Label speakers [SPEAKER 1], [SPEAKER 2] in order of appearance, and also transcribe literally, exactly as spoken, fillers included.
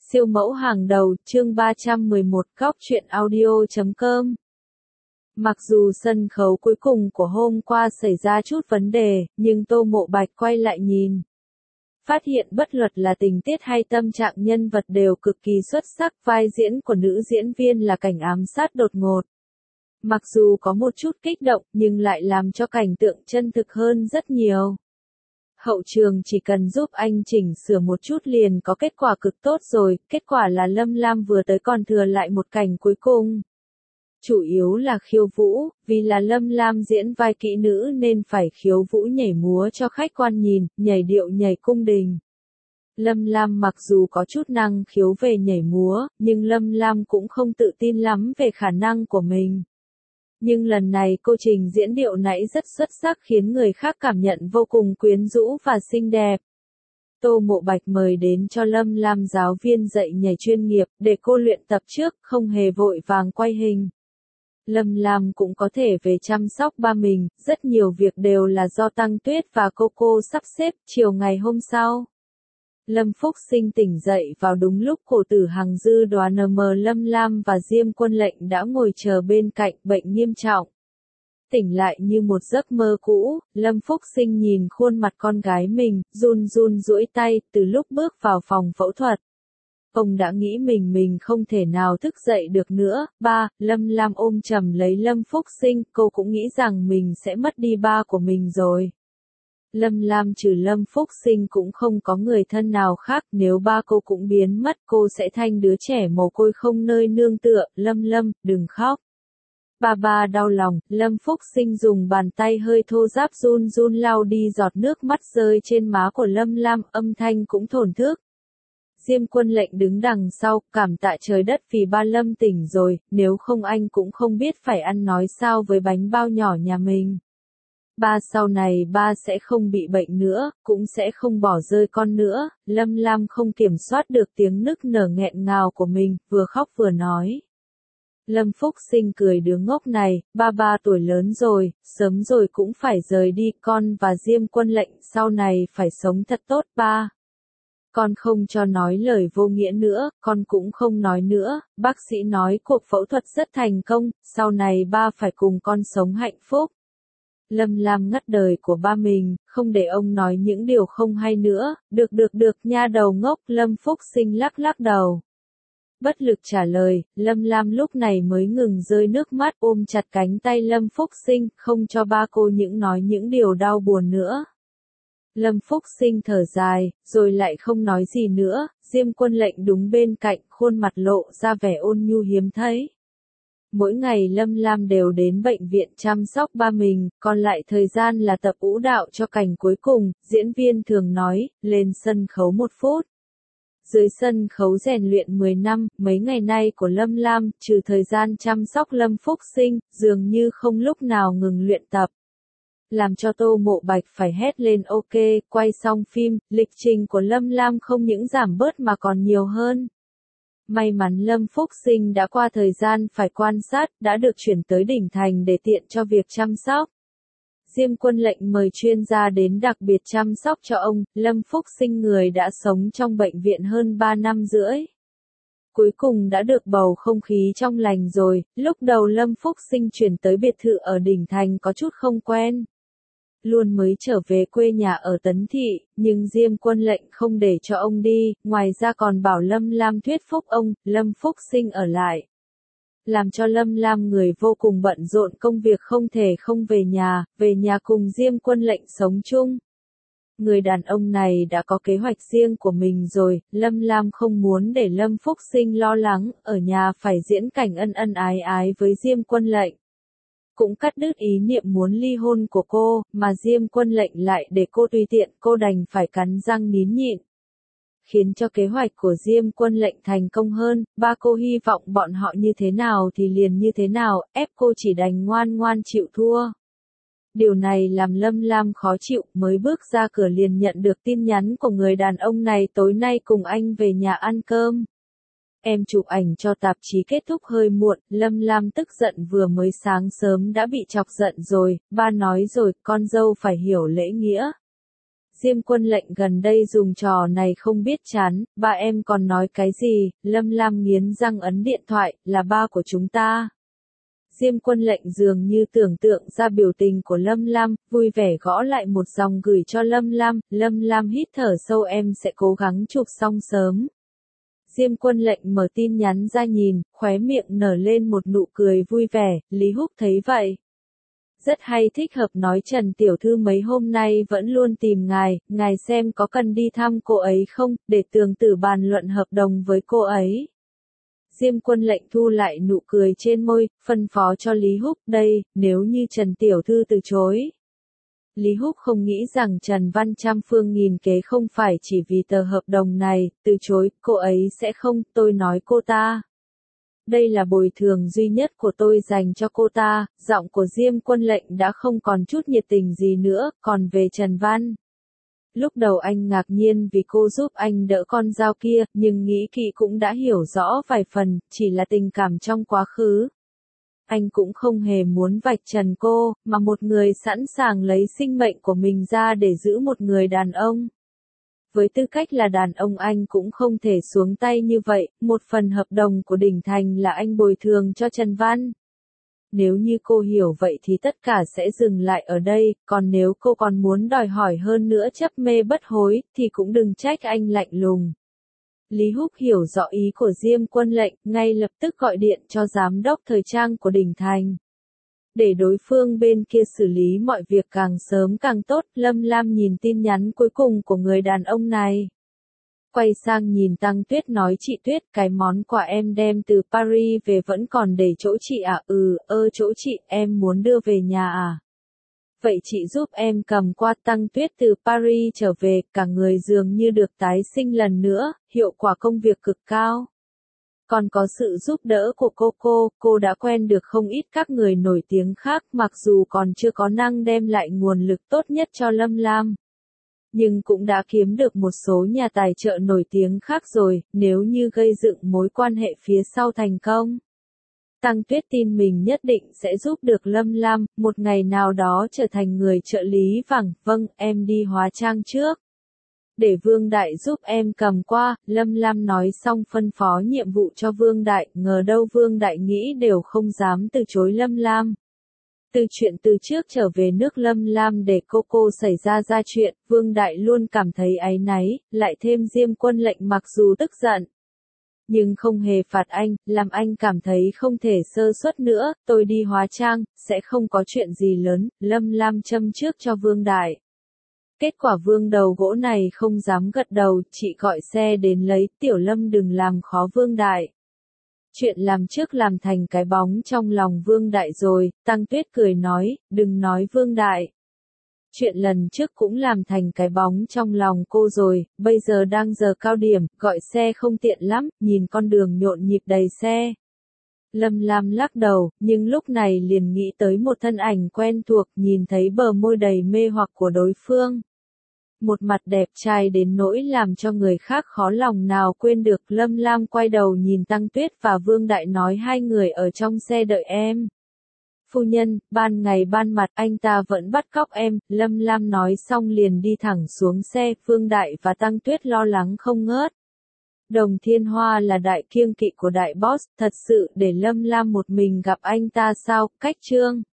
[SPEAKER 1] Siêu mẫu hàng đầu, chương ba trăm mười một, góc truyện audio chấm com. Mặc dù sân khấu cuối cùng của hôm qua xảy ra chút vấn đề, nhưng Tô Mộ Bạch quay lại nhìn. Phát hiện bất luận là tình tiết hay tâm trạng nhân vật đều cực kỳ xuất sắc, vai diễn của nữ diễn viên là cảnh ám sát đột ngột. Mặc dù có một chút kích động nhưng lại làm cho cảnh tượng chân thực hơn rất nhiều. Hậu trường chỉ cần giúp anh chỉnh sửa một chút liền có kết quả cực tốt rồi, kết quả là Lâm Lam vừa tới còn thừa lại một cảnh cuối cùng. Chủ yếu là khiêu vũ, vì là Lâm Lam diễn vai kỹ nữ nên phải khiêu vũ nhảy múa cho khách quan nhìn, nhảy điệu nhảy cung đình. Lâm Lam mặc dù có chút năng khiếu về nhảy múa, nhưng Lâm Lam cũng không tự tin lắm về khả năng của mình. Nhưng lần này cô trình diễn điệu nãy rất xuất sắc khiến người khác cảm nhận vô cùng quyến rũ và xinh đẹp. Tô Mộ Bạch mời đến cho Lâm Lam giáo viên dạy nhảy chuyên nghiệp để cô luyện tập trước, không hề vội vàng quay hình. Lâm Lam cũng có thể về chăm sóc ba mình, rất nhiều việc đều là do Tăng Tuyết và cô cô sắp xếp. Chiều ngày hôm sau, Lâm Phúc Sinh tỉnh dậy vào đúng lúc Cổ Tử Hằng dư đoán mờ Lâm Lam và Diêm Quân Lệnh đã ngồi chờ bên cạnh, bệnh nghiêm trọng. Tỉnh lại như một giấc mơ cũ, Lâm Phúc Sinh nhìn khuôn mặt con gái mình, run run duỗi tay, từ lúc bước vào phòng phẫu thuật. Ông đã nghĩ mình mình không thể nào thức dậy được nữa. Ba, Lâm Lam ôm chầm lấy Lâm Phúc Sinh, cô cũng nghĩ rằng mình sẽ mất đi ba của mình rồi. Lâm Lam trừ Lâm Phúc Sinh cũng không có người thân nào khác, nếu ba cô cũng biến mất cô sẽ thành đứa trẻ mồ côi không nơi nương tựa. Lâm Lâm, đừng khóc. Ba ba đau lòng. Lâm Phúc Sinh dùng bàn tay hơi thô ráp run run lau đi giọt nước mắt rơi trên má của Lâm Lam, âm thanh cũng thổn thức. Diêm Quân Lệnh đứng đằng sau, cảm tạ trời đất vì ba Lâm tỉnh rồi, nếu không anh cũng không biết phải ăn nói sao với bánh bao nhỏ nhà mình. Ba sau này ba sẽ không bị bệnh nữa, cũng sẽ không bỏ rơi con nữa. Lâm Lam không kiểm soát được tiếng nức nở nghẹn ngào của mình, vừa khóc vừa nói. Lâm Phúc Sinh cười đứa ngốc này, ba ba tuổi lớn rồi, sớm rồi cũng phải rời đi, con và Diêm Quân Lệnh sau này phải sống thật tốt ba. Con không cho nói lời vô nghĩa nữa, con cũng không nói nữa, bác sĩ nói cuộc phẫu thuật rất thành công, sau này ba phải cùng con sống hạnh phúc. Lâm Lam ngắt đời của ba mình, không để ông nói những điều không hay nữa. Được được được nha đầu ngốc. Lâm Phúc Sinh lắc lắc đầu. Bất lực trả lời, Lâm Lam lúc này mới ngừng rơi nước mắt, ôm chặt cánh tay Lâm Phúc Sinh, không cho ba cô những nói những điều đau buồn nữa. Lâm Phúc Sinh thở dài, rồi lại không nói gì nữa. Diêm Quân Lệnh đúng bên cạnh, khuôn mặt lộ ra vẻ ôn nhu hiếm thấy. Mỗi ngày Lâm Lam đều đến bệnh viện chăm sóc ba mình, còn lại thời gian là tập vũ đạo cho cảnh cuối cùng. Diễn viên thường nói, lên sân khấu một phút. Dưới sân khấu rèn luyện mười năm, mấy ngày nay của Lâm Lam, trừ thời gian chăm sóc Lâm Phúc Sinh, dường như không lúc nào ngừng luyện tập. Làm cho Tô Mộ Bạch phải hét lên ok. Quay xong phim, lịch trình của Lâm Lam không những giảm bớt mà còn nhiều hơn. May mắn Lâm Phúc Sinh đã qua thời gian phải quan sát, đã được chuyển tới đỉnh thành để tiện cho việc chăm sóc. Diêm Quân Lệnh mời chuyên gia đến đặc biệt chăm sóc cho ông. Lâm Phúc Sinh người đã sống trong bệnh viện hơn ba năm rưỡi. Cuối cùng đã được bầu không khí trong lành rồi. Lúc đầu Lâm Phúc Sinh chuyển tới biệt thự ở đỉnh thành có chút không quen. Luôn mới trở về quê nhà ở Tấn Thị, nhưng Diêm Quân Lệnh không để cho ông đi, ngoài ra còn bảo Lâm Lam thuyết phục ông, Lâm Phúc Sinh ở lại. Làm cho Lâm Lam người vô cùng bận rộn công việc không thể không về nhà, về nhà cùng Diêm Quân Lệnh sống chung. Người đàn ông này đã có kế hoạch riêng của mình rồi, Lâm Lam không muốn để Lâm Phúc Sinh lo lắng, ở nhà phải diễn cảnh ân ân ái ái với Diêm Quân Lệnh. Cũng cắt đứt ý niệm muốn ly hôn của cô, mà Diêm Quân Lệnh lại để cô tùy tiện, cô đành phải cắn răng nín nhịn. Khiến cho kế hoạch của Diêm Quân Lệnh thành công hơn, ba cô hy vọng bọn họ như thế nào thì liền như thế nào, ép cô chỉ đành ngoan ngoan chịu thua. Điều này làm Lâm Lam khó chịu, mới bước ra cửa liền nhận được tin nhắn của người đàn ông này, tối nay cùng anh về nhà ăn cơm. Em chụp ảnh cho tạp chí kết thúc hơi muộn, Lâm Lam tức giận vừa mới sáng sớm đã bị chọc giận rồi, ba nói rồi, con dâu phải hiểu lễ nghĩa. Diêm Quân Lệnh gần đây dùng trò này không biết chán, ba em còn nói cái gì, Lâm Lam nghiến răng ấn điện thoại, là ba của chúng ta. Diêm Quân Lệnh dường như tưởng tượng ra biểu tình của Lâm Lam, vui vẻ gõ lại một dòng gửi cho Lâm Lam, Lâm Lam hít thở sâu em sẽ cố gắng chụp xong sớm. Diêm Quân Lệnh mở tin nhắn ra nhìn, khóe miệng nở lên một nụ cười vui vẻ, Lý Húc thấy vậy. Rất hay, thích hợp, nói Trần Tiểu Thư mấy hôm nay vẫn luôn tìm ngài, ngài xem có cần đi thăm cô ấy không, để Tường Tử bàn luận hợp đồng với cô ấy. Diêm Quân Lệnh thu lại nụ cười trên môi, phân phó cho Lý Húc, đây, nếu như Trần Tiểu Thư từ chối. Lý Húc không nghĩ rằng Trần Văn trăm phương nghìn kế không phải chỉ vì tờ hợp đồng này, từ chối, cô ấy sẽ không, tôi nói cô ta. Đây là bồi thường duy nhất của tôi dành cho cô ta, giọng của Diêm Quân Lệnh đã không còn chút nhiệt tình gì nữa, còn về Trần Văn. Lúc đầu anh ngạc nhiên vì cô giúp anh đỡ con dao kia, nhưng nghĩ kỹ cũng đã hiểu rõ vài phần, chỉ là tình cảm trong quá khứ. Anh cũng không hề muốn vạch trần cô, mà một người sẵn sàng lấy sinh mệnh của mình ra để giữ một người đàn ông. Với tư cách là đàn ông anh cũng không thể xuống tay như vậy, một phần hợp đồng của Đỉnh Thành là anh bồi thường cho Trần Văn. Nếu như cô hiểu vậy thì tất cả sẽ dừng lại ở đây, còn nếu cô còn muốn đòi hỏi hơn nữa chấp mê bất hối, thì cũng đừng trách anh lạnh lùng. Lý Húc hiểu rõ ý của Diêm Quân Lệnh, ngay lập tức gọi điện cho giám đốc thời trang của Đỉnh Thành. Để đối phương bên kia xử lý mọi việc càng sớm càng tốt, Lâm Lam nhìn tin nhắn cuối cùng của người đàn ông này. Quay sang nhìn Tăng Tuyết nói chị Tuyết, cái món quà em đem từ Paris về vẫn còn để chỗ chị à, ừ, ơ chỗ chị, em muốn đưa về nhà à. Vậy chị giúp em cầm qua. Tăng Tuyết từ Paris trở về, cả người dường như được tái sinh lần nữa, hiệu quả công việc cực cao. Còn có sự giúp đỡ của cô cô, cô đã quen được không ít các người nổi tiếng khác, mặc dù còn chưa có năng đem lại nguồn lực tốt nhất cho Lâm Lam. Nhưng cũng đã kiếm được một số nhà tài trợ nổi tiếng khác rồi, nếu như gây dựng mối quan hệ phía sau thành công. Tăng Tuyết tin mình nhất định sẽ giúp được Lâm Lam, một ngày nào đó trở thành người trợ lý vàng. Vâng, em đi hóa trang trước. Để Vương Đại giúp em cầm qua, Lâm Lam nói xong phân phó nhiệm vụ cho Vương Đại, ngờ đâu Vương Đại nghĩ đều không dám từ chối Lâm Lam. Từ chuyện từ trước trở về nước Lâm Lam để cô cô xảy ra ra chuyện, Vương Đại luôn cảm thấy áy náy, lại thêm Diêm Quân Lệnh mặc dù tức giận. Nhưng không hề phạt anh, làm anh cảm thấy không thể sơ suất nữa, tôi đi hóa trang, sẽ không có chuyện gì lớn, Lâm Lam châm trước cho Vương Đại. Kết quả Vương đầu gỗ này không dám gật đầu, chị gọi xe đến lấy, Tiểu Lâm đừng làm khó Vương Đại. Chuyện làm trước làm thành cái bóng trong lòng Vương Đại rồi, Tăng Tuyết cười nói, đừng nói Vương Đại. Chuyện lần trước cũng làm thành cái bóng trong lòng cô rồi, bây giờ đang giờ cao điểm, gọi xe không tiện lắm, nhìn con đường nhộn nhịp đầy xe. Lâm Lam lắc đầu, nhưng lúc này liền nghĩ tới một thân ảnh quen thuộc, nhìn thấy bờ môi đầy mê hoặc của đối phương. Một mặt đẹp trai đến nỗi làm cho người khác khó lòng nào quên được. Lâm Lam quay đầu nhìn Tăng Tuyết và Vương Đại nói hai người ở trong xe đợi em. Phu nhân, ban ngày ban mặt anh ta vẫn bắt cóc em, Lâm Lam nói xong liền đi thẳng xuống xe, Vương Đại và Tăng Tuyết lo lắng không ngớt. Đồng Thiên Hoa là đại kiêng kỵ của đại boss, thật sự để Lâm Lam một mình gặp anh ta sao, cách trương.